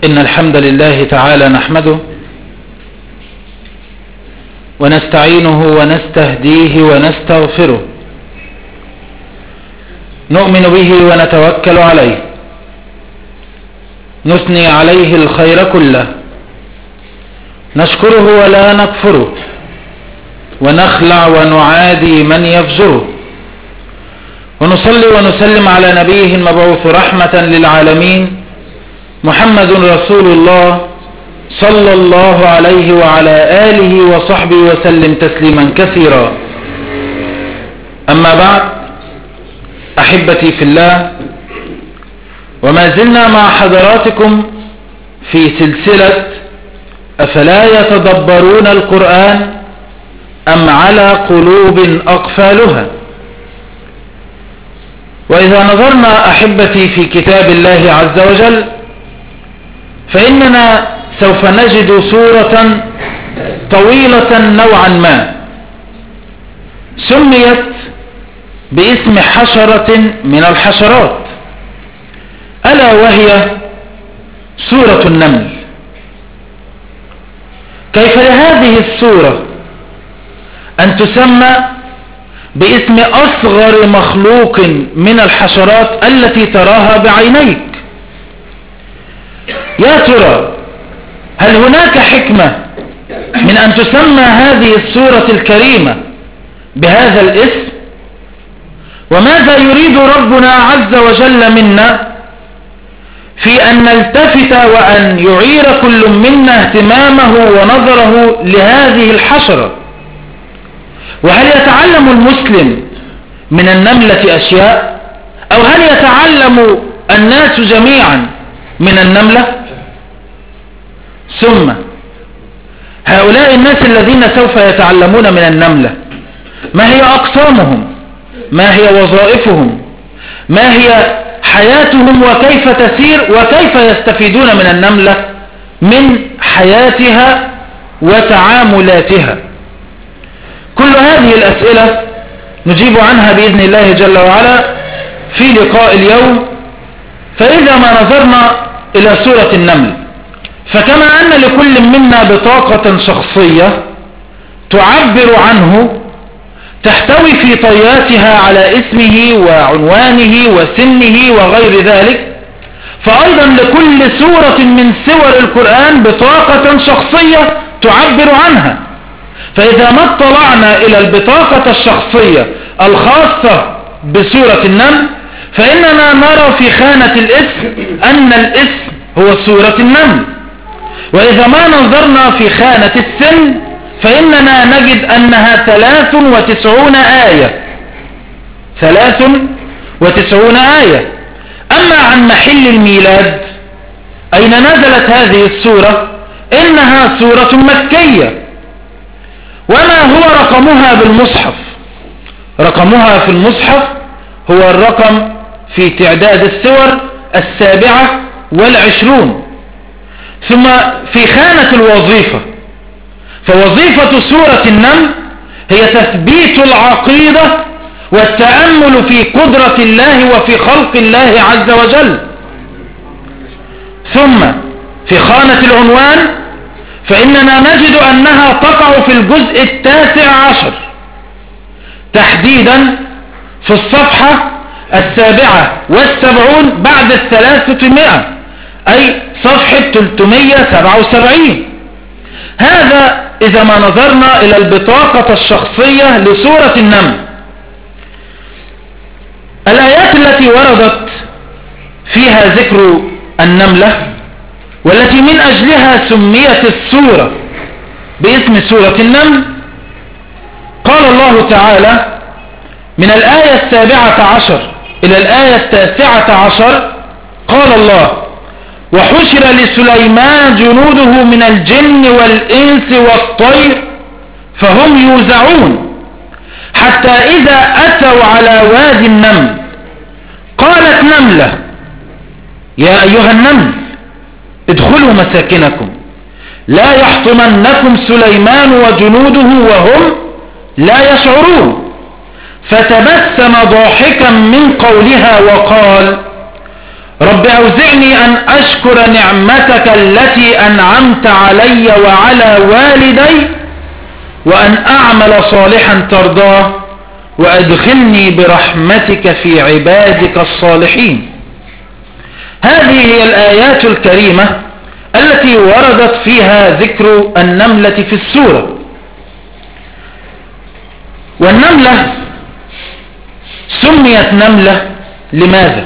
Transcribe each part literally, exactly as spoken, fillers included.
إن الحمد لله تعالى نحمده ونستعينه ونستهديه ونستغفره، نؤمن به ونتوكل عليه، نثني عليه الخير كله، نشكره ولا نكفره، ونخلع ونعادي من يفجره، ونصلي ونسلم على نبيه المبعوث رحمة للعالمين محمد رسول الله صلى الله عليه وعلى آله وصحبه وسلم تسليما كثيرا. أما بعد، أحبتي في الله، وما زلنا مع حضراتكم في سلسلة أفلا يتدبرون القرآن أم على قلوب أقفالها. وإذا نظرنا أحبتي في كتاب الله عز وجل فإننا سوف نجد سورة طويلة نوعا ما سميت باسم حشرة من الحشرات، ألا وهي سورة النمل. كيف لهذه السورة أن تسمى باسم أصغر مخلوق من الحشرات التي تراها بعينيك؟ يا ترى هل هناك حكمة من أن تسمى هذه السورة الكريمة بهذا الاسم؟ وماذا يريد ربنا عز وجل منا في أن نلتفت وأن يعير كل منا اهتمامه ونظره لهذه الحشرة؟ وهل يتعلم المسلم من النملة أشياء، أو هل يتعلم الناس جميعا من النملة؟ ثم هؤلاء الناس الذين سوف يتعلمون من النملة، ما هي أقسامهم؟ ما هي وظائفهم؟ ما هي حياتهم وكيف تسير وكيف يستفيدون من النملة من حياتها وتعاملاتها؟ كل هذه الأسئلة نجيب عنها بإذن الله جل وعلا في لقاء اليوم. فإذا ما نظرنا إلى سورة النمل، فكما أن لكل منا بطاقة شخصية تعبر عنه تحتوي في طياتها على اسمه وعنوانه وسنه وغير ذلك، فأيضا لكل سورة من سور القرآن بطاقة شخصية تعبر عنها. فإذا ما اطلعنا إلى البطاقة الشخصية الخاصة بسورة النمل فإننا نرى في خانة الاسم أن الاسم هو سورة النمل. وإذا ما نظرنا في خانة السن فإننا نجد أنها ثلاث وتسعون آية ثلاث وتسعون آية. أما عن محل الميلاد أين نزلت هذه السورة؟ إنها سورة مكية. وما هو رقمها بالمصحف؟ رقمها في المصحف هو الرقم في تعداد السور السابعة والعشرون. ثم في خانة الوظيفة، فوظيفة سورة النمل هي تثبيت العقيدة والتأمل في قدرة الله وفي خلق الله عز وجل. ثم في خانة العنوان فإننا نجد أنها تقع في الجزء التاسع عشر، تحديدا في الصفحة السابعة والسبعون بعد الثلاثمائة، أي صفحة ثلاثمائة وسبعة وسبعين. هذا إذا ما نظرنا إلى البطاقة الشخصية لسورة النمل. الآيات التي وردت فيها ذكر النملة والتي من أجلها سميت السورة باسم سورة النمل، قال الله تعالى من الآية السابعة عشر إلى الآية التاسعة عشر، قال الله: وحشر لسليمان جنوده من الجن والإنس والطير فهم يوزعون حتى إذا أتوا على وادي النمل قالت نملة يا أيها النمل ادخلوا مساكنكم لا يحطمنكم سليمان وجنوده وهم لا يشعرون فتبسم ضاحكا من قولها وقال رب أوزعني أن أشكر نعمتك التي أنعمت علي وعلى والدي وأن أعمل صالحا ترضاه وأدخلني برحمتك في عبادك الصالحين. هذه هي الآيات الكريمة التي وردت فيها ذكر النملة في السورة. والنملة سميت نملة لماذا؟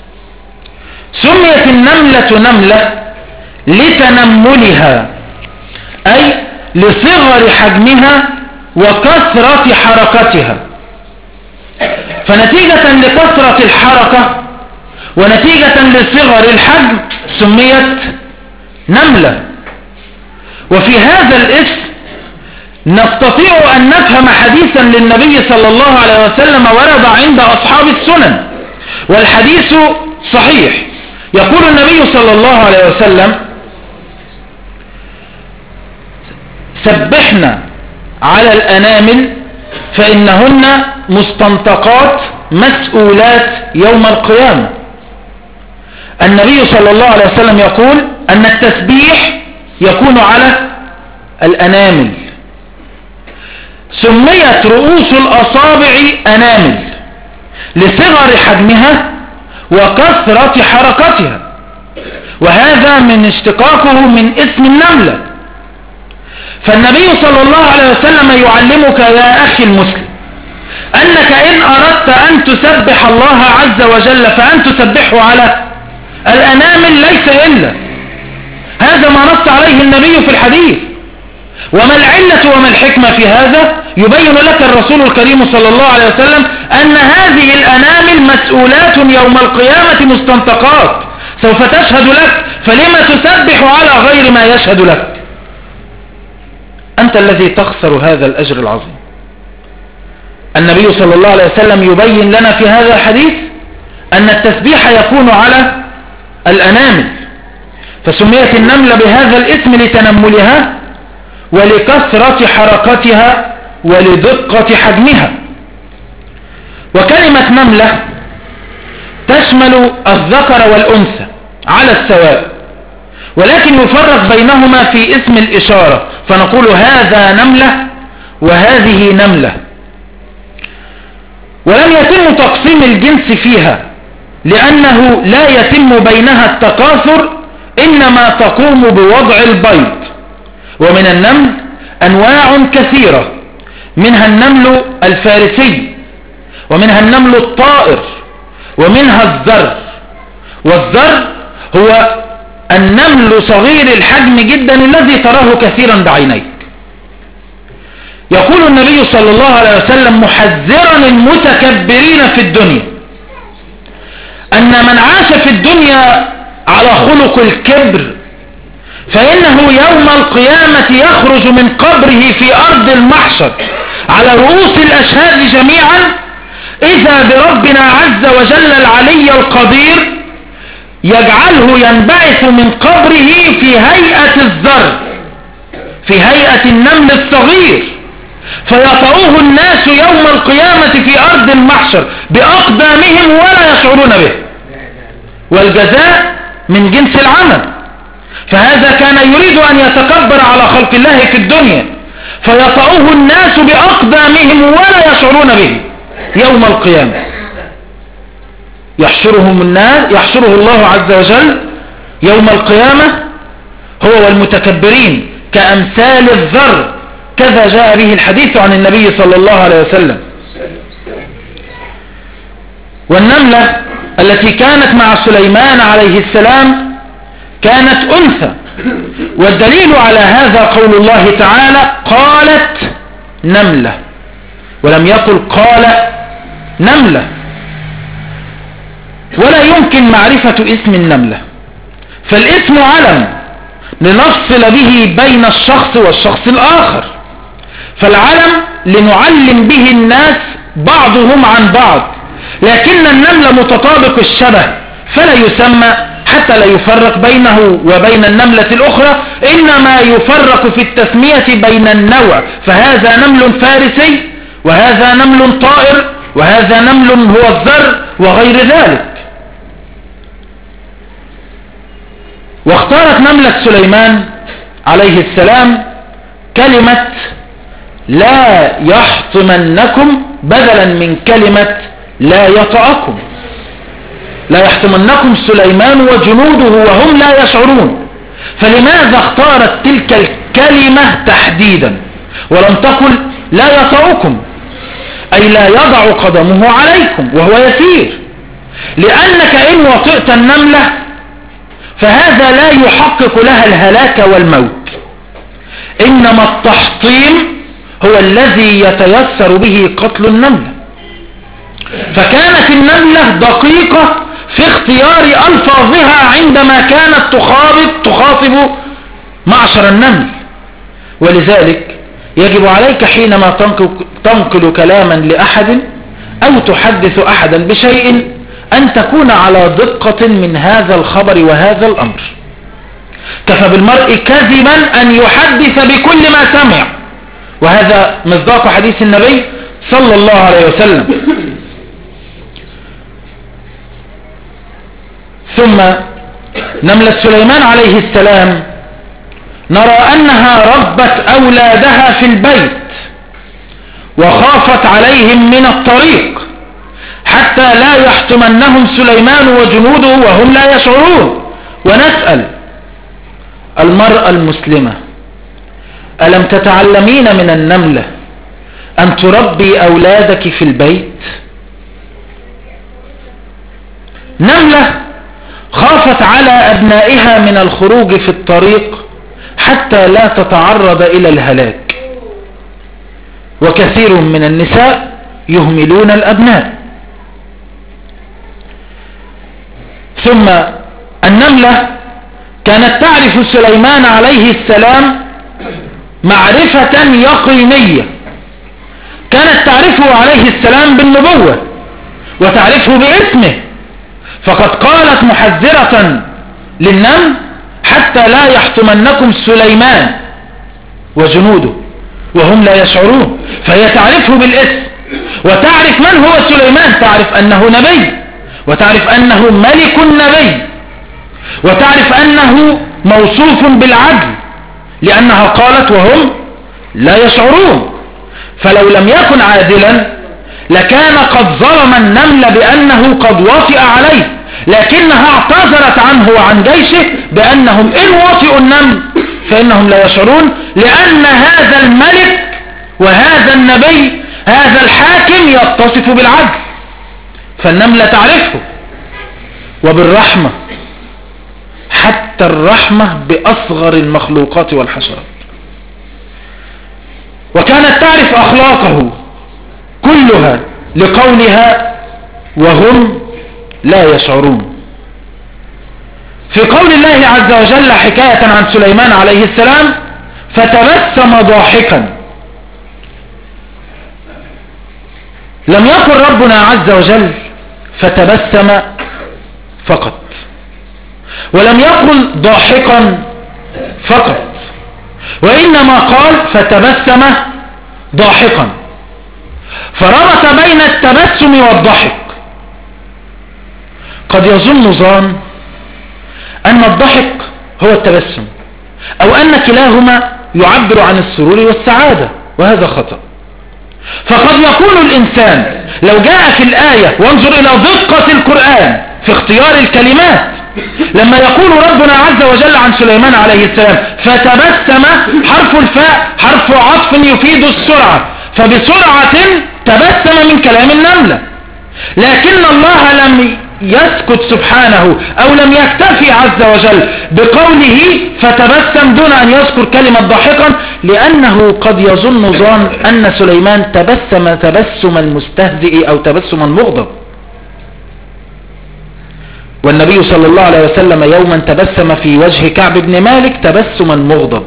سميت النملة نملة لتنملها، أي لصغر حجمها وكثرة حركتها. فنتيجة لكثرة الحركة ونتيجة لصغر الحجم سميت نملة. وفي هذا الاسم نستطيع أن نفهم حديثا للنبي صلى الله عليه وسلم ورد عند أصحاب السنن، والحديث صحيح. يقول النبي صلى الله عليه وسلم: سبحنا على الأنامل فإنهن مستنطقات مسؤولات يوم القيامة. النبي صلى الله عليه وسلم يقول أن التسبيح يكون على الأنامل. سميت رؤوس الأصابع أنامل لصغر حجمها وكثرة حركتها، وهذا من اشتقاقه من اسم النملة. فالنبي صلى الله عليه وسلم يعلمك يا أخي المسلم أنك إن أردت أن تسبح الله عز وجل فأن تسبحه على الأنامل ليس إلا هذا ما نص عليه النبي في الحديث. وما العلة وما الحكمة في هذا؟ يبين لك الرسول الكريم صلى الله عليه وسلم أن هذه الأنامل مسؤولات يوم القيامة مستنطقات سوف تشهد لك، فلما تسبح على غير ما يشهد لك؟ أنت الذي تخسر هذا الأجر العظيم. النبي صلى الله عليه وسلم يبين لنا في هذا الحديث أن التسبيح يكون على الأنامل، فسميت النملة بهذا الاسم لتنملها ولكثرة حركتها ولدقة حجمها. وكلمة نملة تشمل الذكر والأنثى على السواء، ولكن يفرق بينهما في اسم الإشارة، فنقول هذا نملة وهذه نملة. ولم يتم تقسيم الجنس فيها لأنه لا يتم بينها التكاثر، إنما تقوم بوضع البيض. ومن النمل أنواع كثيرة، منها النمل الفارسي، ومنها النمل الطائر، ومنها الذر. والذر هو النمل صغير الحجم جدا الذي تراه كثيرا بعينيك. يقول النبي صلى الله عليه وسلم محذرا المتكبرين في الدنيا أن من عاش في الدنيا على خلق الكبر فإنه يوم القيامة يخرج من قبره في أرض المحشر على رؤوس الأشهاد جميعا، إذا بربنا عز وجل العلي القدير يجعله ينبعث من قبره في هيئة الذر، في هيئة النمل الصغير، فيطأوه الناس يوم القيامة في أرض المحشر بأقدامهم ولا يشعرون به، والجزاء من جنس العمل. فهذا كان يريد أن يتكبر على خلق الله في الدنيا، فيطأوه الناس بأقدامهم ولا يشعرون به يوم القيامة. يحشرهم الناس يحشره الله عز وجل يوم القيامة هو والمتكبرين كأمثال الذر، كذا جاء به الحديث عن النبي صلى الله عليه وسلم. والنملة التي كانت مع سليمان عليه السلام كانت أنثى، والدليل على هذا قول الله تعالى قالت نملة، ولم يقل قال نملة. ولا يمكن معرفة اسم النملة، فالاسم علم لنفصل به بين الشخص والشخص الآخر، فالعلم لنعلم به الناس بعضهم عن بعض، لكن النملة متطابق الشبه فلا يسمى حتى لا يفرق بينه وبين النملة الأخرى، إنما يفرق في التسمية بين النوع، فهذا نمل فارسي وهذا نمل طائر وهذا نمل هو الذر وغير ذلك. واختارت نملة سليمان عليه السلام كلمة لا يحطمنكم بدلا من كلمة لا يطأكم. لا يحطمنكم سليمان وجنوده وهم لا يشعرون. فلماذا اختارت تلك الكلمة تحديدا ولم تقل لا يطأكم، أي لا يضع قدمه عليكم وهو يسير؟ لأنك إن وطئت النملة فهذا لا يحقق لها الهلاك والموت، إنما التحطيم هو الذي يتيسر به قتل النملة. فكانت النملة دقيقة في اختيار ألفاظها عندما كانت تخاطب تخاطب معشر النمل. ولذلك يجب عليك حينما تنقل كلاما لأحد أو تحدث أحدا بشيء أن تكون على دقة من هذا الخبر وهذا الأمر. كفى بالمرء كذبا أن يحدث بكل ما سمع، وهذا مصداق حديث النبي صلى الله عليه وسلم. ثم نملة سليمان عليه السلام نرى أنها ربت أولادها في البيت وخافت عليهم من الطريق حتى لا يحطمنهم سليمان وجنوده وهم لا يشعرون. ونسأل المرأة المسلمة: ألم تتعلمين من النملة أن تربي أولادك في البيت؟ نملة خافت على أبنائها من الخروج في الطريق حتى لا تتعرض إلى الهلاك. وكثير من النساء يهملون الأبناء. ثم النملة كانت تعرف سليمان عليه السلام معرفة يقينية، كانت تعرفه عليه السلام بالنبوة وتعرفه باسمه، فقد قالت محذرة للنمل: حتى لا يحطمنكم سليمان وجنوده وهم لا يشعرون. فهي تعرفه بالاسم وتعرف من هو سليمان، تعرف أنه نبي وتعرف أنه ملك نبي وتعرف أنه موصوف بالعدل، لأنها قالت وهم لا يشعرون. فلو لم يكن عادلا لكان قد ظلم النمل بأنه قد وطئ عليه، لكنها اعتذرت عنه وعن جيشه بأنهم إن وطئوا النمل فإنهم لا يشعرون، لأن هذا الملك وهذا النبي هذا الحاكم يتصف بالعدل. فالنملة تعرفه وبالرحمة، حتى الرحمة بأصغر المخلوقات والحشرات. وكانت تعرف أخلاقه كلها لقولها وهم لا يشعرون. في قول الله عز وجل حكاية عن سليمان عليه السلام: فتبسم ضاحكا. لم يقل ربنا عز وجل فتبسم فقط، ولم يقل ضاحكا فقط، وإنما قال فتبسم ضاحكا، فربط بين التبسم والضحك. قد يظن ظان أن الضحك هو التبسم أو أن كلاهما يعبر عن السرور والسعادة، وهذا خطأ. فقد يقول الإنسان لو جاء في الآية، وانظر إلى دقة القرآن في اختيار الكلمات، لما يقول ربنا عز وجل عن سليمان عليه السلام فتبسم، حرف الفاء حرف عطف يفيد السرعة، فبسرعة تبسم من كلام النملة. لكن الله لم يسكت سبحانه أو لم يكتفي عز وجل بقوله فتبسم دون أن يذكر كلمة ضاحكا، لأنه قد يظن ظان أن سليمان تبسم تبسم المستهزئ أو تبسم المغضب. والنبي صلى الله عليه وسلم يوما تبسم في وجه كعب بن مالك تبسما مغضب،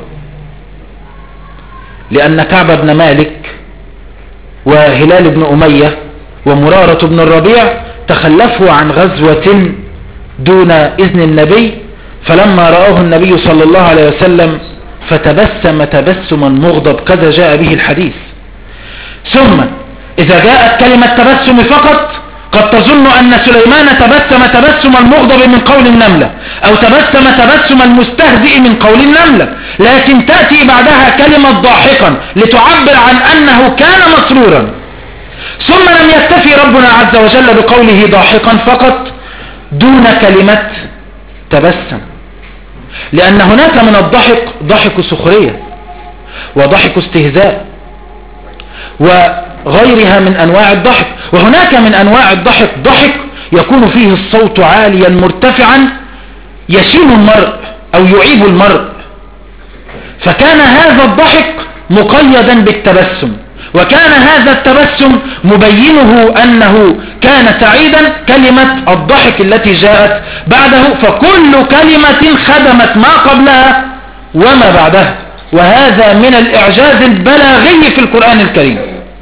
لأن كعب بن مالك وهلال بن أمية ومرارة بن الربيع تخلفوا عن غزوة دون إذن النبي، فلما رآه النبي صلى الله عليه وسلم فتبسم تبسما مغضب، كذا جاء به الحديث. ثم إذا جاءت كلمة تبسم فقط قد تظن أن سليمان تبسم تبسم المغضب من قول النملة أو تبسم تبسم المستهزئ من قول النملة، لكن تأتي بعدها كلمة ضاحكا لتعبر عن أنه كان مسرورا. ثم لم يكتفي ربنا عز وجل بقوله ضاحكا فقط دون كلمة تبسم، لأن هناك من الضحك ضحك سخرية وضحك استهزاء وغيرها من أنواع الضحك، وهناك من أنواع الضحك ضحك يكون فيه الصوت عاليا مرتفعا يشين المرء أو يعيب المرء، فكان هذا الضحك مقيدا بالتبسم، وكان هذا التبسم مبينه أنه كان سعيدا كلمة الضحك التي جاءت بعده، فكل كلمة خدمت ما قبلها وما بعدها، وهذا من الإعجاز البلاغي في القرآن الكريم.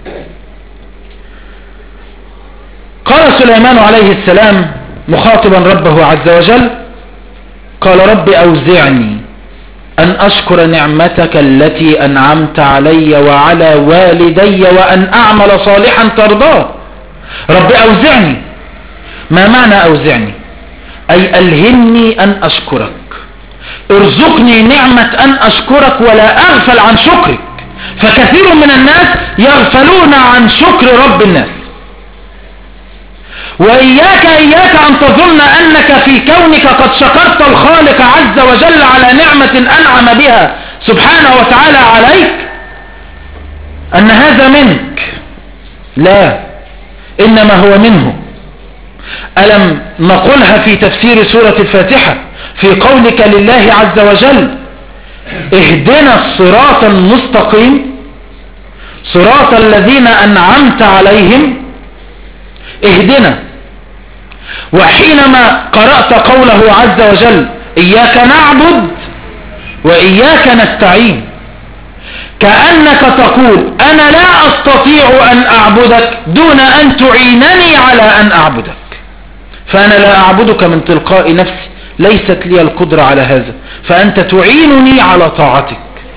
قال سليمان عليه السلام مخاطبا ربه عز وجل قال رب أوزعني أن أشكر نعمتك التي أنعمت علي وعلى والدي وأن أعمل صالحا ترضاه. رب أوزعني، ما معنى أوزعني؟ أي ألهمني أن أشكرك، ارزقني نعمة أن أشكرك ولا أغفل عن شكرك، فكثير من الناس يغفلون عن شكر رب الناس. وإياك إياك أن تظن أنك في كونك قد شكرت الخالق عز وجل على نعمة أنعم بها سبحانه وتعالى عليك أن هذا منك، لا، إنما هو منه. ألم نقولها في تفسير سورة الفاتحة في قولك لله عز وجل اهدنا الصراط المستقيم صراط الذين أنعمت عليهم، اهدنا. وحينما قرأت قوله عز وجل إياك نعبد وإياك نستعين، كأنك تقول أنا لا أستطيع أن أعبدك دون أن تعينني على أن أعبدك، فأنا لا أعبدك من تلقاء نفسي، ليست لي القدرة على هذا، فأنت تعينني على طاعتك.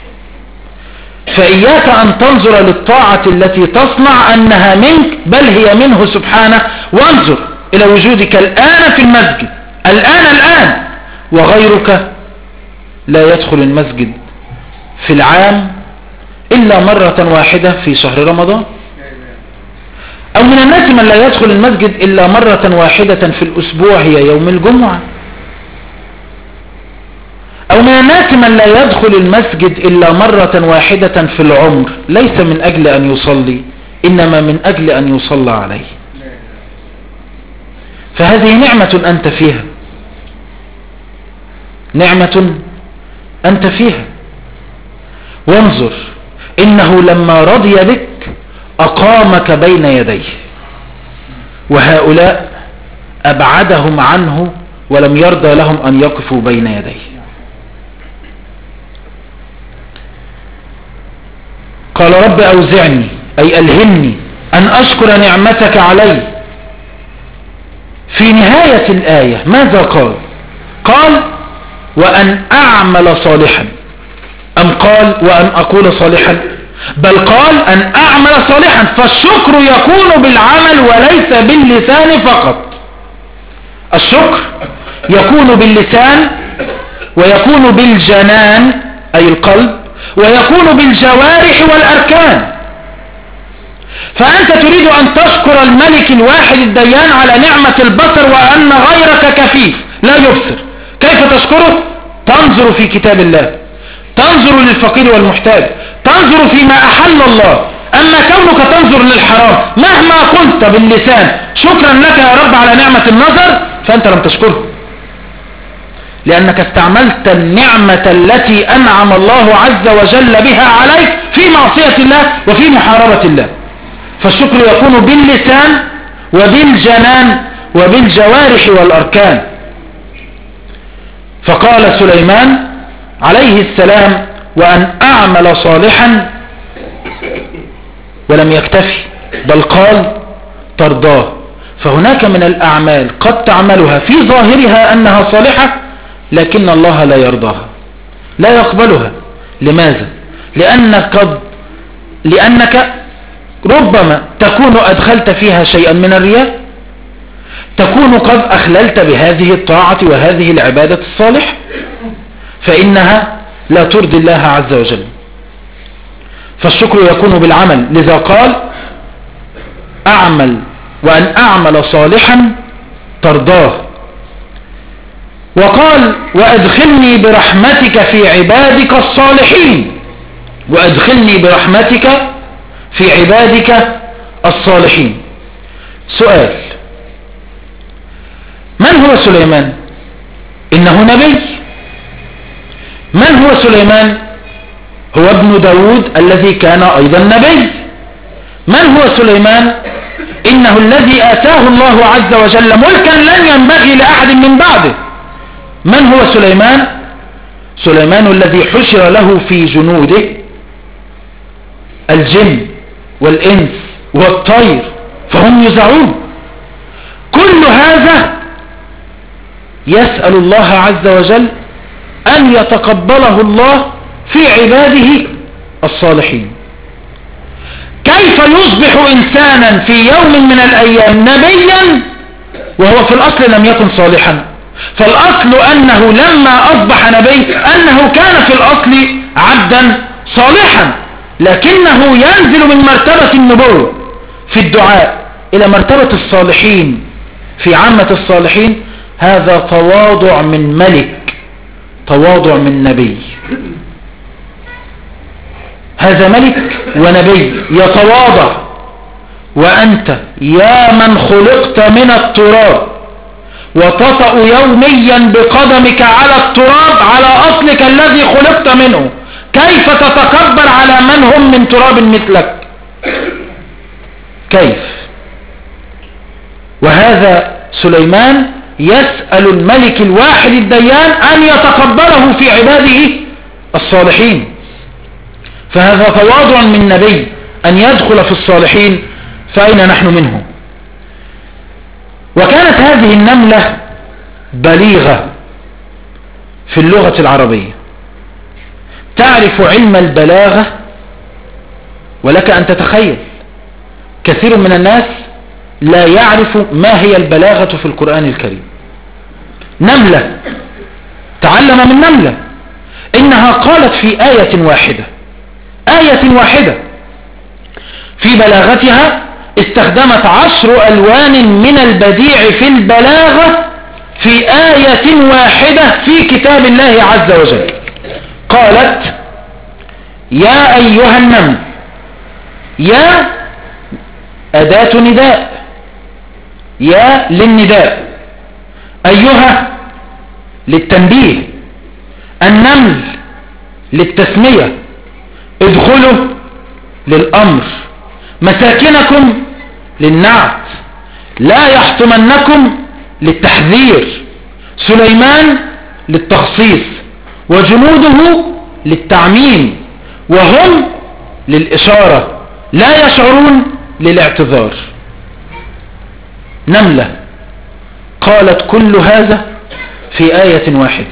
فإياك أن تنظر للطاعة التي تصنع أنها منك، بل هي منه سبحانه. وانظر إلى وجودك الآن في المسجد، الآن الآن وغيرك لا يدخل المسجد في العام إلا مرة واحدة في شهر رمضان، أو من الناس من لا يدخل المسجد إلا مرة واحدة في الأسبوع هي يوم الجمعة، أو من الناس من لا يدخل المسجد إلا مرة واحدة في العمر، ليس من أجل أن يصلي إنما من أجل أن يصلى عليه. فهذه نعمة أنت فيها، نعمة أنت فيها. وانظر إنه لما رضي بك أقامك بين يديه، وهؤلاء أبعدهم عنه ولم يرضى لهم أن يقفوا بين يديه. قال رب أوزعني أي ألهمني أن أشكر نعمتك علي. في نهاية الآية ماذا قال؟ قال وأن أعمل صالحا، أم قال وأن أقول صالحا؟ بل قال أن أعمل صالحا، فالشكر يكون بالعمل وليس باللسان فقط. الشكر يكون باللسان ويكون بالجنان أي القلب، ويكون بالجوارح والأركان. فأنت تريد أن تشكر الملك الواحد الديان على نعمة البصر وأن غيرك كفيف لا يبصر، كيف تشكره؟ تنظر في كتاب الله، تنظر للفقير والمحتاج، تنظر فيما أحل الله. أما كونك تنظر للحرام مهما قلت باللسان شكرا لك يا رب على نعمة النظر، فأنت لم تشكره، لأنك استعملت النعمة التي أنعم الله عز وجل بها عليك في معصية الله وفي محاربة الله. فالشكر يكون باللسان وبالجنان وبالجوارح والأركان. فقال سليمان عليه السلام وأن أعمل صالحا، ولم يكتفي بل قال ترضاه. فهناك من الأعمال قد تعملها في ظاهرها أنها صالحة لكن الله لا يرضاها، لا يقبلها. لماذا؟ لأنك, قد لأنك ربما تكون أدخلت فيها شيئا من الرياء، تكون قد أخللت بهذه الطاعة وهذه العبادة الصالحة، فإنها لا ترضي الله عز وجل. فالشكر يكون بالعمل، لذا قال أعمل وأن أعمل صالحا ترضاه. وقال وأدخلني برحمتك في عبادك الصالحين، وأدخلني برحمتك في عبادك الصالحين. سؤال: من هو سليمان؟ إنه نبي. من هو سليمان؟ هو ابن داود الذي كان أيضا نبي. من هو سليمان؟ إنه الذي آتاه الله عز وجل ملكا لن ينبغي لأحد من بعده. من هو سليمان؟ سليمان الذي حشر له في جنوده الجن والإنس والطير فهم يزعون. كل هذا يسأل الله عز وجل أن يتقبله الله في عباده الصالحين. كيف يصبح إنسانا في يوم من الأيام نبيا وهو في الأصل لم يكن صالحا؟ فالأصل أنه لما أصبح نبي أنه كان في الأصل عبدا صالحا، لكنه ينزل من مرتبة النبوة في الدعاء إلى مرتبة الصالحين في عامة الصالحين. هذا تواضع من ملك، تواضع من نبي. هذا ملك ونبي يتواضع، وأنت يا من خلقت من التراب وتطأ يوميا بقدمك على التراب على أصلك الذي خلقت منه، كيف تتكبر على من هم من تراب مثلك؟ كيف؟ وهذا سليمان يسأل الملك الواحد الديان أن يتقبله في عباده الصالحين. فهذا تواضع من نبي أن يدخل في الصالحين، فأين نحن منه؟ وكانت هذه النملة بليغة في اللغة العربية، تعرف علم البلاغة. ولك أن تتخيل كثير من الناس لا يعرف ما هي البلاغة في القرآن الكريم. نملة تعلم من نملة، إنها قالت في آية واحدة آية واحدة في بلاغتها استخدمت عشر ألوان من البديع في البلاغة في آية واحدة في كتاب الله عز وجل. قالت يا أيها النمل، يا أداة نداء، يا للنداء، أيها للتنبيه، النمل للتسمية، ادخلوا للأمر، مساكنكم للنعت، لا يحطمنكم للتحذير، سليمان للتخصيص، وجنوده للتعميم، وهم للإشارة، لا يشعرون للاعتذار. نملة قالت كل هذا في آية واحدة.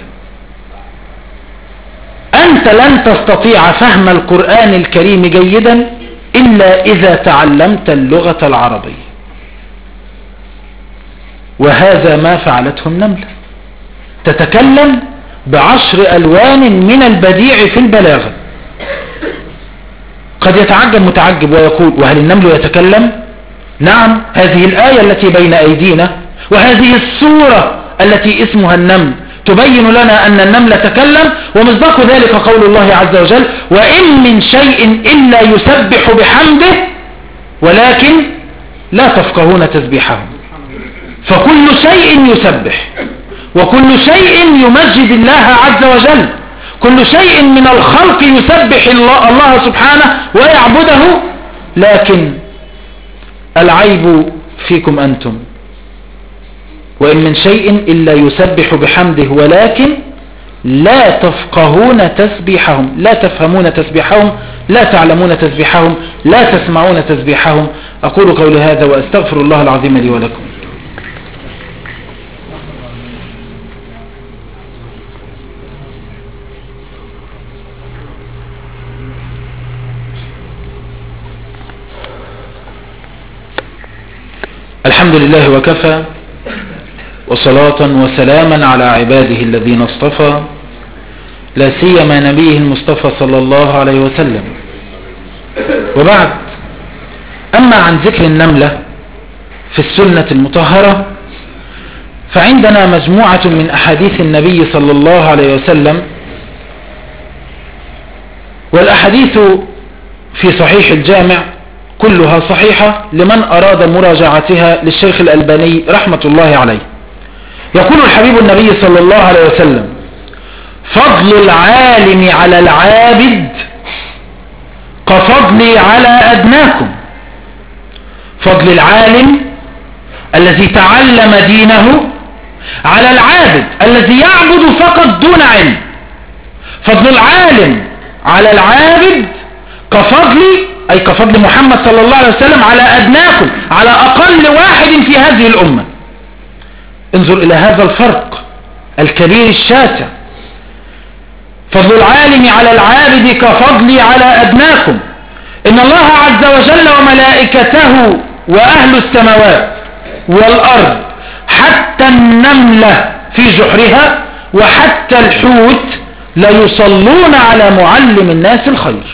أنت لن تستطيع فهم القرآن الكريم جيدا إلا إذا تعلمت اللغة العربية، وهذا ما فعلته النملة، تتكلم بعشر ألوان من البديع في البلاغة. قد يتعجب متعجب ويقول وهل النمل يتكلم؟ نعم، هذه الآية التي بين أيدينا وهذه السورة التي اسمها النمل تبين لنا أن النمل تكلم، ومصداق ذلك قول الله عز وجل وإن من شيء إلا يسبح بحمده ولكن لا تفقهون تسبيحهم. فكل شيء يسبح، وكل شيء يمجد الله عز وجل، كل شيء من الخلق يسبح الله سبحانه ويعبده، لكن العيب فيكم أنتم. وإن من شيء إلا يسبح بحمده ولكن لا تفقهون تسبيحهم، لا تفهمون تسبيحهم، لا تعلمون تسبيحهم، لا تسمعون تسبيحهم. أقول قولي هذا وأستغفر الله العظيم لي ولكم. الحمد لله وكفى، وصلاة وسلاما على عباده الذين اصطفى، لا سيما نبيه المصطفى صلى الله عليه وسلم. وبعد، أما عن ذكر النملة في السنة المطهرة فعندنا مجموعة من أحاديث النبي صلى الله عليه وسلم، والأحاديث في صحيح الجامع كلها صحيحة لمن أراد مراجعتها للشيخ الألباني رحمة الله عليه. يقول الحبيب النبي صلى الله عليه وسلم: فضل العالم على العابد كفضلي على أدناكم. فضل العالم الذي تعلم دينه على العابد الذي يعبد فقط دون علم. فضل العالم على العابد كفضل، أي كفضل محمد صلى الله عليه وسلم على أدناكم، على أقل واحد في هذه الأمة. انظر إلى هذا الفرق الكبير الشاسع. فضل العالم على العابد كفضلي على أدناكم. إن الله عز وجل وملائكته وأهل السماوات والأرض حتى النملة في جحرها وحتى الحوت لا يصلون على معلم الناس الخير،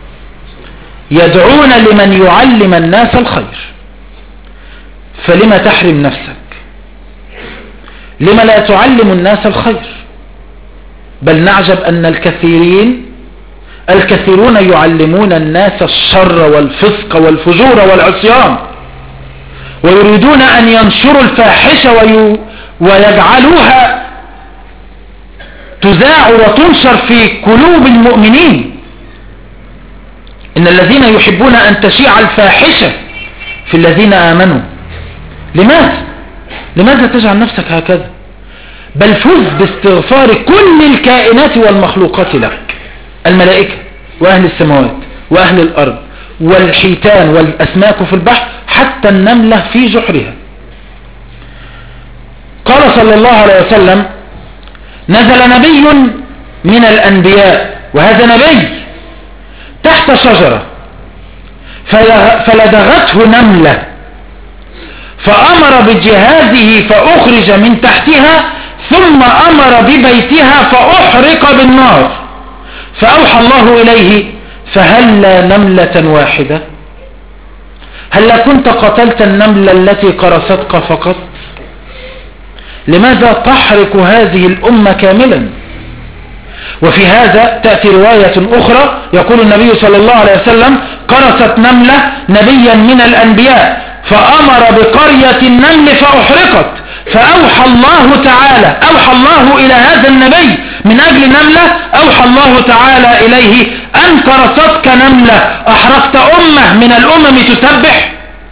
يدعون لمن يعلم الناس الخير. فلما تحرم نفسك؟ لما لا تعلم الناس الخير؟ بل نعجب أن الكثيرين الكثيرون يعلمون الناس الشر والفسق والفجور والعصيان، ويريدون أن ينشروا الفاحشة وي... ويجعلوها تذاع وتنشر في قلوب المؤمنين. إن الذين يحبون أن تشيع الفاحشة في الذين آمنوا. لماذا؟ لماذا تجعل نفسك هكذا؟ بل فز باستغفار كل الكائنات والمخلوقات لك، الملائكة وأهل السماوات وأهل الأرض والحيتان والأسماك في البحر حتى النملة في جحرها. قال صلى الله عليه وسلم: نزل نبي من الأنبياء، وهذا نبي، تحت شجرة فلدغته نملة فأمر بجهازه فأخرج من تحتها، ثم أمر ببيتها فأحرق بالنار، فأوحى الله إليه: فهلا نملة واحدة؟ هل كنت قتلت النملة التي قرصتك فقط؟ لماذا تحرق هذه الأمة كاملا؟ وفي هذا تأتي رواية أخرى يقول النبي صلى الله عليه وسلم: قرصت نملة نبيا من الأنبياء فأمر بقرية النمل فأحرقت، فأوحى الله تعالى أوحى الله إلى هذا النبي من أجل نملة، أوحى الله تعالى إليه: أن قرصتك نملة أحرقت أمة من الأمم تسبح؟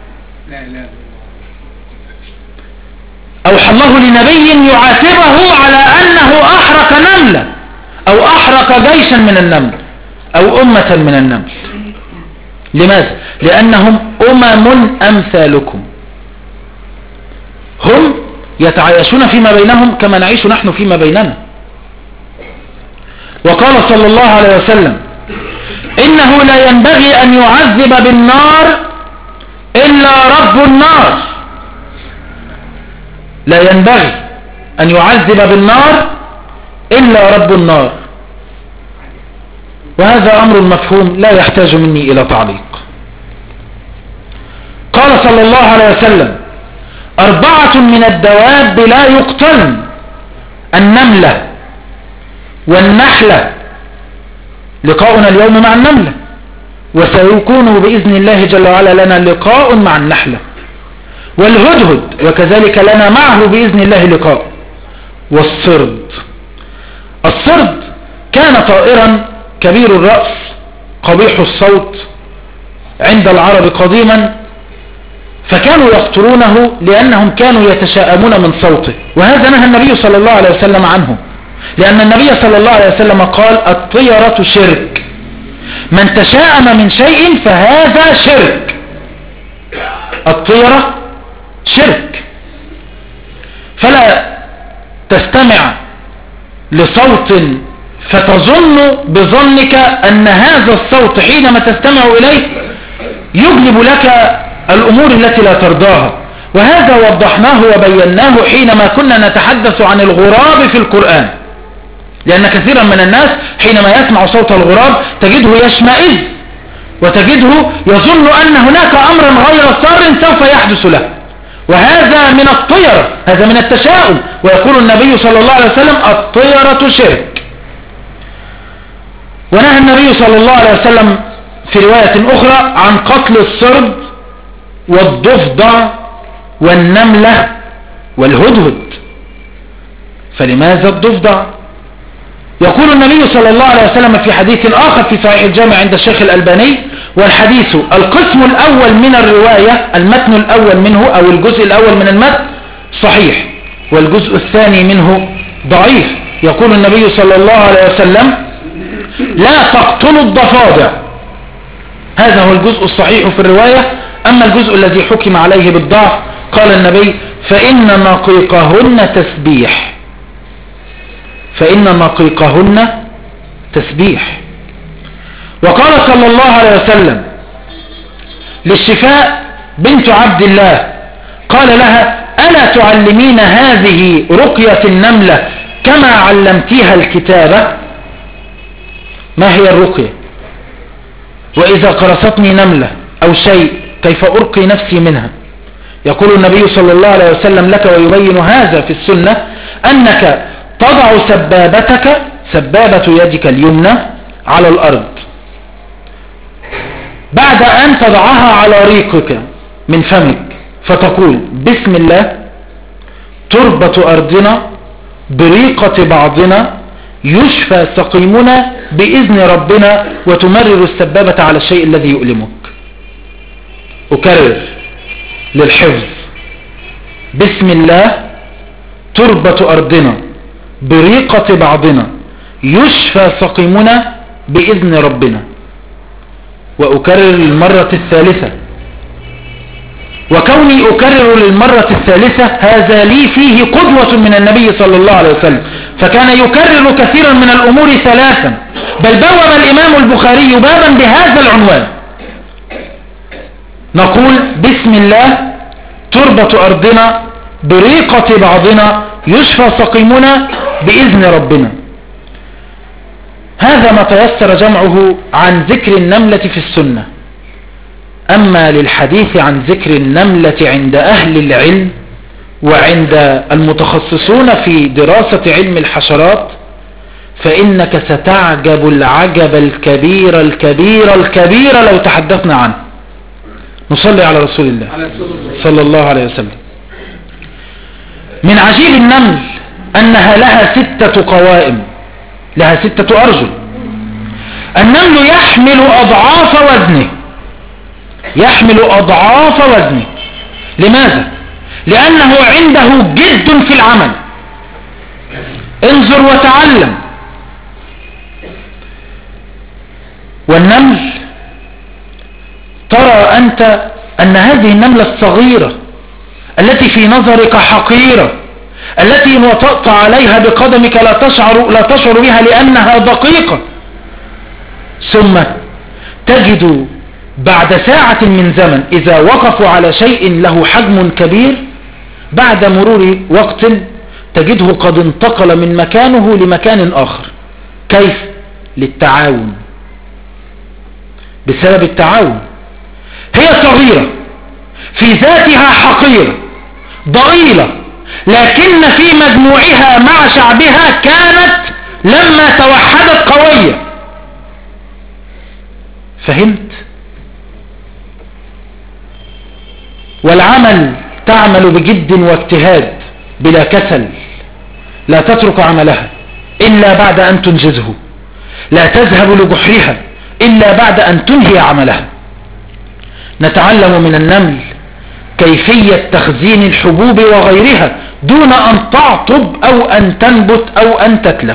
أوحى الله لنبي يعاتبه على أنه أحرق نملة أو أحرق جيشا من النمل أو أمة من النمل. لماذا؟ لأنهم أمم أمثالكم، هم يتعايشون فيما بينهم كما نعيش نحن فيما بيننا. وقال صلى الله عليه وسلم: إنه لا ينبغي أن يعذب بالنار إلا رب النار. لا ينبغي أن يعذب بالنار إلا رب النار. وهذا أمر مفهوم لا يحتاج مني إلى تعليق. قال صلى الله عليه وسلم: أربعة من الدواب لا يقتلن: النملة والنحلة، لقاؤنا اليوم مع النملة، وسيكون بإذن الله جل وعلا لنا لقاء مع النحلة، والهدهد وكذلك لنا معه بإذن الله لقاء، والصرد. الصرد كان طائرا كبير الرأس قبيح الصوت عند العرب قديما، فكانوا يقتلونه لأنهم كانوا يتشاءمون من صوته، وهذا نهى النبي صلى الله عليه وسلم عنه، لأن النبي صلى الله عليه وسلم قال: الطيرة شرك، من تشاءم من شيء فهذا شرك. الطيرة شرك، فلا تستمع لصوت فتظن بظنك أن هذا الصوت حينما تستمع إليه يجلب لك الأمور التي لا ترضاها، وهذا وضحناه وبيناه حينما كنا نتحدث عن الغراب في القرآن، لأن كثيرا من الناس حينما يسمع صوت الغراب تجده يشمئز وتجده يظن أن هناك أمرا غير سار سوف يحدث له، وهذا من الطيرة، هذا من التشاؤم. ويقول النبي صلى الله عليه وسلم الطيرة شرك. ونهى النبي صلى الله عليه وسلم في رواية أخرى عن قتل الصرد والضفدع والنملة والهدهد. فلماذا الضفدع؟ يقول النبي صلى الله عليه وسلم في حديث آخر في صحيح الجامع عند الشيخ الألباني، والحديث القسم الأول من الرواية، المتن الأول منه أو الجزء الأول من المتن صحيح، والجزء الثاني منه ضعيف. يقول النبي صلى الله عليه وسلم لا تقتلوا الضفادع، هذا هو الجزء الصحيح في الرواية. أما الجزء الذي حكم عليه بالضعف قال النبي فإن نقيقهن تسبيح، فإن نقيقهن تسبيح. وقال صلى الله عليه وسلم للشفاء بنت عبد الله، قال لها ألا تعلمين هذه رقية النملة كما علمتيها الكتابة؟ ما هي الرقية؟ وإذا قرصتني نملة أو شيء كيف أرقي نفسي منها؟ يقول النبي صلى الله عليه وسلم لك ويبين هذا في السنة أنك تضع سبابتك، سبابة يدك اليمنى على الأرض، بعد أن تضعها على ريقك من فمك، فتقول بسم الله تربة أرضنا بريقة بعضنا يشفى سقيمنا بإذن ربنا، وتمرر السبابة على الشيء الذي يؤلمك. أكرر للحفظ بسم الله تربة أرضنا بريقة بعضنا يشفى سقيمنا بإذن ربنا. وأكرر للمرة الثالثة، وكوني أكرر للمرة الثالثة هذا لي فيه قدوة من النبي صلى الله عليه وسلم، فكان يكرر كثيرا من الأمور ثلاثا، بل بوب الإمام البخاري بابا بهذا العنوان، نقول بسم الله تربة أرضنا بريقة بعضنا يشفى سقيمنا بإذن ربنا. هذا ما تيسر جمعه عن ذكر النملة في السنة. أما للحديث عن ذكر النملة عند أهل العلم وعند المتخصصون في دراسة علم الحشرات فإنك ستعجب العجب الكبير الكبير الكبير لو تحدثنا عنه. نصلي على رسول الله صلى الله عليه وسلم. من عجيب النمل أنها لها ستة قوائم، لها ستة أرجل. النمل يحمل أضعاف وزنه، يحمل أضعاف وزنه. لماذا؟ لأنه عنده جد في العمل. انظر وتعلم. والنمل ترى أنت أن هذه النملة الصغيرة التي في نظرك حقيرة، التي إن وطأت عليها بقدمك لا تشعر, لا تشعر بها لأنها دقيقة، ثم تجد بعد ساعة من زمن إذا وقفوا على شيء له حجم كبير بعد مرور وقت تجده قد انتقل من مكانه لمكان آخر. كيف؟ للتعاون، بسبب التعاون. هي صغيرة في ذاتها حقيرة ضئيلة، لكن في مجموعها مع شعبها كانت لما توحدت قوية. فهمت؟ والعمل تعمل بجد واجتهاد بلا كسل، لا تترك عملها إلا بعد أن تنجزه، لا تذهب لجحرها إلا بعد أن تنهي عملها. نتعلم من النمل كيفية تخزين الحبوب وغيرها دون أن تعطب أو أن تنبت أو أن تتلف.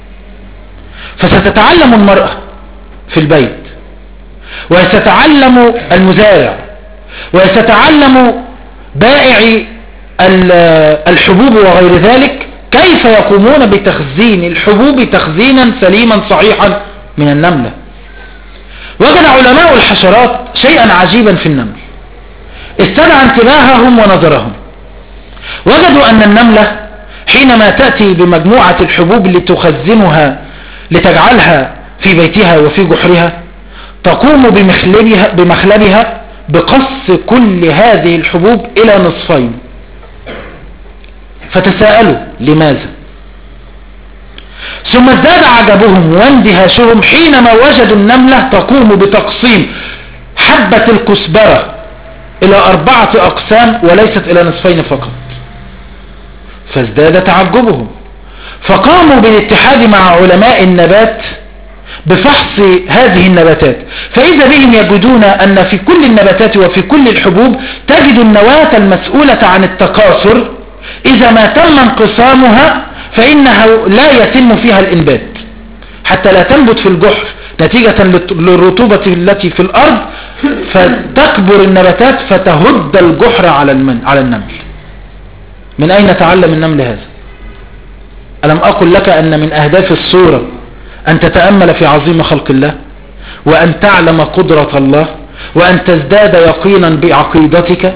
فستتعلم المرأة في البيت، وستتعلم المزارع، وستتعلم بائع الحبوب وغير ذلك كيف يقومون بتخزين الحبوب تخزينا سليما صحيحا من النملة. وجد علماء الحشرات شيئا عجيبا في النمل. استدعى انتباههم ونظرهم، وجدوا أن النملة حينما تأتي بمجموعة الحبوب لتخزنها لتجعلها في بيتها وفي جحرها، تقوم بمخلبها, بمخلبها بقص كل هذه الحبوب إلى نصفين. فتساءلوا لماذا؟ ثم ازداد عجبهم واندهاشهم حينما وجدوا النملة تقوم بتقسيم حبة الكزبرة إلى أربعة أقسام وليست إلى نصفين فقط. فازداد تعجبهم، فقاموا بالاتحاد مع علماء النبات بفحص هذه النباتات، فإذا بهم يجدون أن في كل النباتات وفي كل الحبوب تجد النواة المسؤولة عن التكاثر إذا ما تم انقسامها فإنها لا يتم فيها الإنبات، حتى لا تنبت في الجحر نتيجة للرطوبة التي في الأرض، فتكبر النباتات فتهد الجحر على المن على النمل. من أين تعلم النمل هذا؟ ألم أقل لك أن من أهداف الصورة أن تتأمل في عظيم خلق الله، وأن تعلم قدرة الله، وأن تزداد يقينا بعقيدتك؟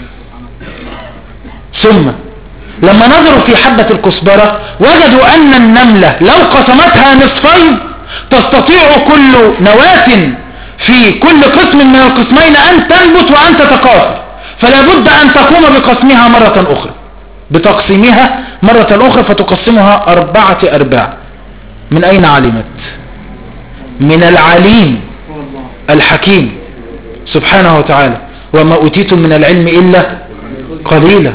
ثم لما نظروا في حبة الكزبرة وجدوا أن النملة لو قسمتها نصفين تستطيع كل نواة في كل قسم من القسمين أن تنبت وأن تتكاثر، فلا بد أن تقوم بقسمها مرة أخرى بتقسيمها مرة أخرى فتقسمها أربعة أرباع. من أين علمت؟ من العليم الحكيم سبحانه وتعالى، وما أوتيتم من العلم إلا قليلا.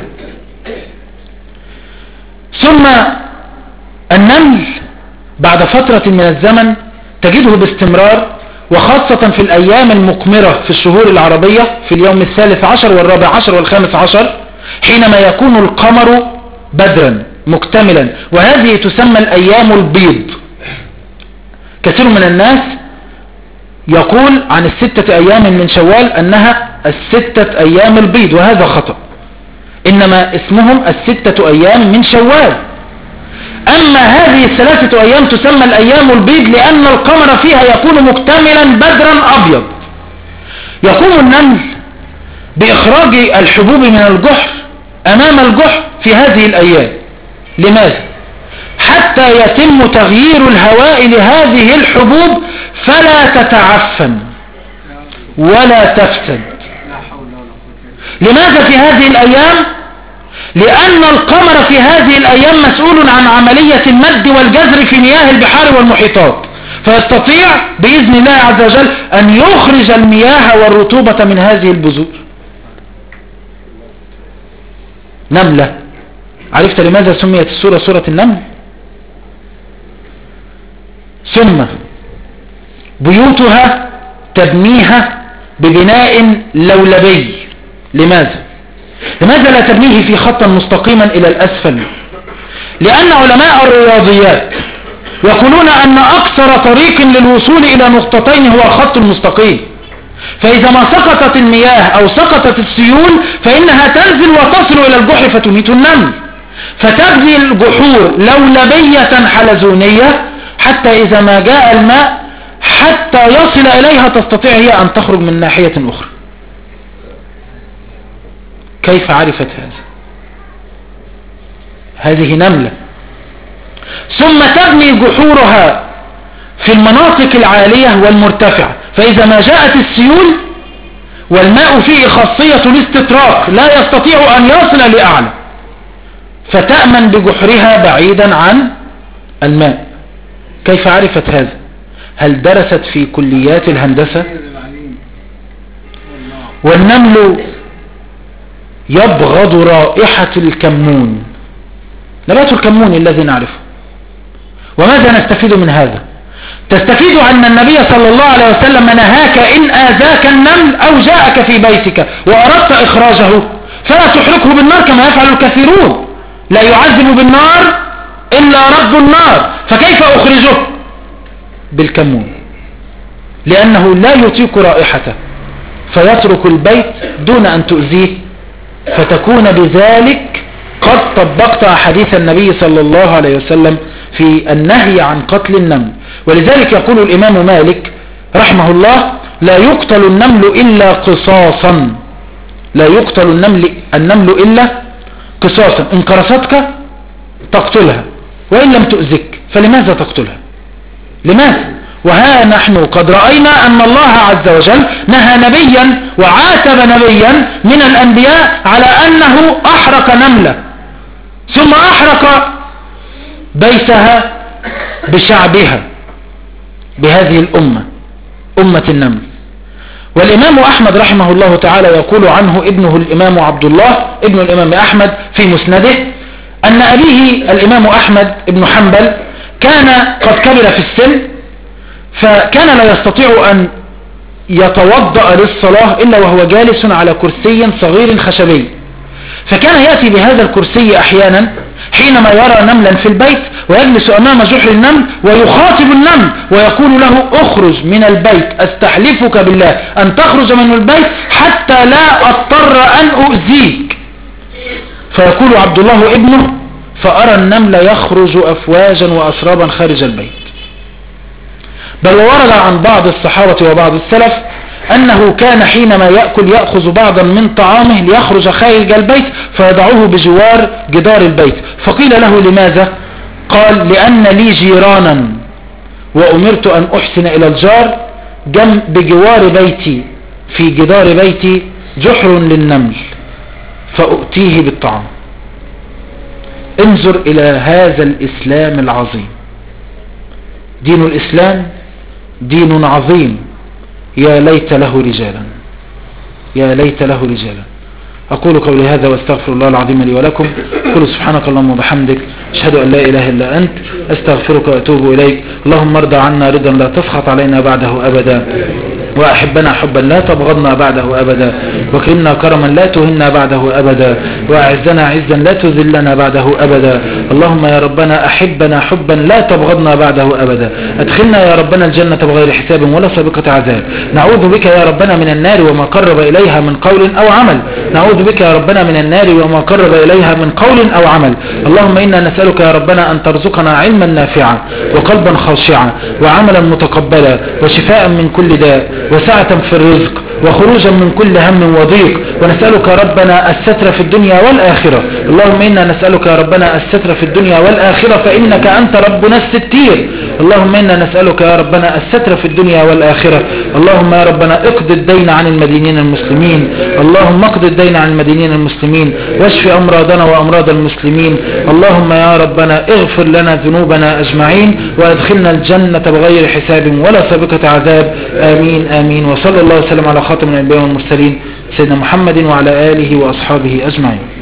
ثم النمل بعد فترة من الزمن تجده باستمرار، وخاصة في الأيام المقمرة في الشهور العربية في اليوم الثالث عشر والرابع عشر والخامس عشر حينما يكون القمر بدرا مكتملا، وهذه تسمى الأيام البيض. كثير من الناس يقول عن الستة أيام من شوال أنها الستة أيام البيض، وهذا خطأ، إنما اسمهم الستة أيام من شوال. أما هذه الثلاثة أيام تسمى الأيام البيض لأن القمر فيها يكون مكتملا بدرا أبيض. يقوم النمل بإخراج الحبوب من الجحر أمام الجحر في هذه الأيام. لماذا؟ حتى يتم تغيير الهواء لهذه الحبوب فلا تتعفن ولا تفسد. لماذا في هذه الأيام؟ لأن القمر في هذه الأيام مسؤول عن عملية المد والجزر في مياه البحار والمحيطات، فيستطيع بإذن الله عز وجل أن يخرج المياه والرطوبة من هذه البذور. نملة. عرفت لماذا سميت السورة سورة النمل؟ ثم بيوتها تبنيها ببناء لولبي. لماذا؟ لماذا لا تبنيه في خط مستقيما إلى الأسفل؟ لأن علماء الرياضيات يقولون أن أكثر طريق للوصول إلى نقطتين هو الخط المستقيم، فإذا ما سقطت المياه أو سقطت السيول فإنها تنزل وتصل إلى الجحر فتميت النمل، فتبني الجحور لولبية حلزونية حتى إذا ما جاء الماء حتى يصل إليها تستطيع هي أن تخرج من ناحية أخرى. كيف عرفت هذا؟ هذه نملة. ثم تبني جحورها في المناطق العالية والمرتفعة، فإذا ما جاءت السيول والماء فيه خاصية الاستطراق لا يستطيع أن يصل لأعلى، فتأمن بجحرها بعيدا عن الماء. كيف عرفت هذا؟ هل درست في كليات الهندسة؟ والنمل يبغض رائحة الكمون، نبات الكمون الذي نعرفه. وماذا نستفيد من هذا؟ تستفيد أن النبي صلى الله عليه وسلم نهاك إن آذاك النمل أو جاءك في بيتك وأردت إخراجه فلا تحرقه بالنار كما يفعل الكثيرون، لا يعذب بالنار إلا رب النار، فكيف أخرجه؟ بالكمون، لأنه لا يطيق رائحته فيترك البيت دون أن تؤذيه، فتكون بذلك قد طبقت أحاديث النبي صلى الله عليه وسلم في النهي عن قتل النمل. ولذلك يقول الإمام مالك رحمه الله: لا يقتل النمل إلا قصاصا، لا يقتل النمل, النمل إلا قصاصا، إن قرصتك تقتلها وإن لم تؤذك فلماذا تقتلها؟ لماذا؟ وها نحن قد رأينا أن الله عز وجل نهى نبيا وعاتب نبيا من الأنبياء على أنه أحرق نملة ثم أحرق بيتها بشعبها بهذه الأمة، أمة النمل. والإمام أحمد رحمه الله تعالى يقول عنه ابنه الإمام عبد الله ابن الإمام أحمد في مسنده أن أبيه الإمام أحمد ابن حنبل كان قد كبر في السن، فكان لا يستطيع أن يتوضأ للصلاة إلا وهو جالس على كرسي صغير خشبي، فكان يأتي بهذا الكرسي أحيانا حينما يرى نملا في البيت ويجلس أمام جحر النمل ويخاطب النمل ويقول له اخرج من البيت، استحلفك بالله أن تخرج من البيت حتى لا أضطر أن أؤذيك. فيقول عبد الله ابنه فأرى النمل يخرج أفواجا وأسرابا خارج البيت. بل ورد عن بعض الصحابة وبعض السلف أنه كان حينما يأكل يأخذ بعضا من طعامه ليخرج خارج البيت فيضعه بجوار جدار البيت، فقيل له لماذا؟ قال لأن لي جيرانا وأمرت أن أحسن إلى الجار، جنب بجوار بيتي في جدار بيتي جحر للنمل فأؤتيه بالطعام. انظر إلى هذا الإسلام العظيم، دين الإسلام دين عظيم، يا ليت له رجالا، يا ليت له رجالا. أقول قولي هذا واستغفر الله العظيم لي ولكم. قل سبحانك اللهم وبحمدك، أشهد أن لا إله إلا أنت، أستغفرك وأتوب إليك. اللهم ارضى عنا رضا لا تسخط علينا بعده أبدا، وأحبنا حبا لا تبغضنا بعده أبدا، وكرمنا كرما لا تهنا بعده أبدا، وأعزنا عزا لا تذلنا بعده أبدا. اللهم يا ربنا أحبنا حبا لا تبغضنا بعده أبدا، أدخلنا يا ربنا الجنة بغير حساب ولا سابقة عذاب. نعوذ بك يا ربنا من النار وما قرب إليها من قول أو عمل، نعوذ بك يا ربنا من النار وما قرب إليها من قول أو عمل. اللهم إنا نسألك يا ربنا أن ترزقنا علما نافعا وقلبا خاشعا وعملا متقبلا وشفاء من كل داء وسعة في الرزق وخروجا من كل هم وضيق. ونسألك ربنا الستر في الدنيا والآخرة. اللهم إنا نسألك يا ربنا الستر في الدنيا والآخرة فإنك أنت ربنا الستير. اللهم إنا نسألك يا ربنا الستر في الدنيا والآخرة. اللهم يا ربنا اقض الدين عن المدينين المسلمين، اللهم اقض الدين عن المدينين المسلمين واشف أمراضنا وأمراض المسلمين. اللهم يا ربنا اغفر لنا ذنوبنا أجمعين وادخلنا الجنة بغير حساب ولا سابقة عذاب. آمين آمين. وصلى الله وسلم على خاتم الأنبياء والمرسلين سيدنا محمد وعلى آله وأصحابه أجمعين.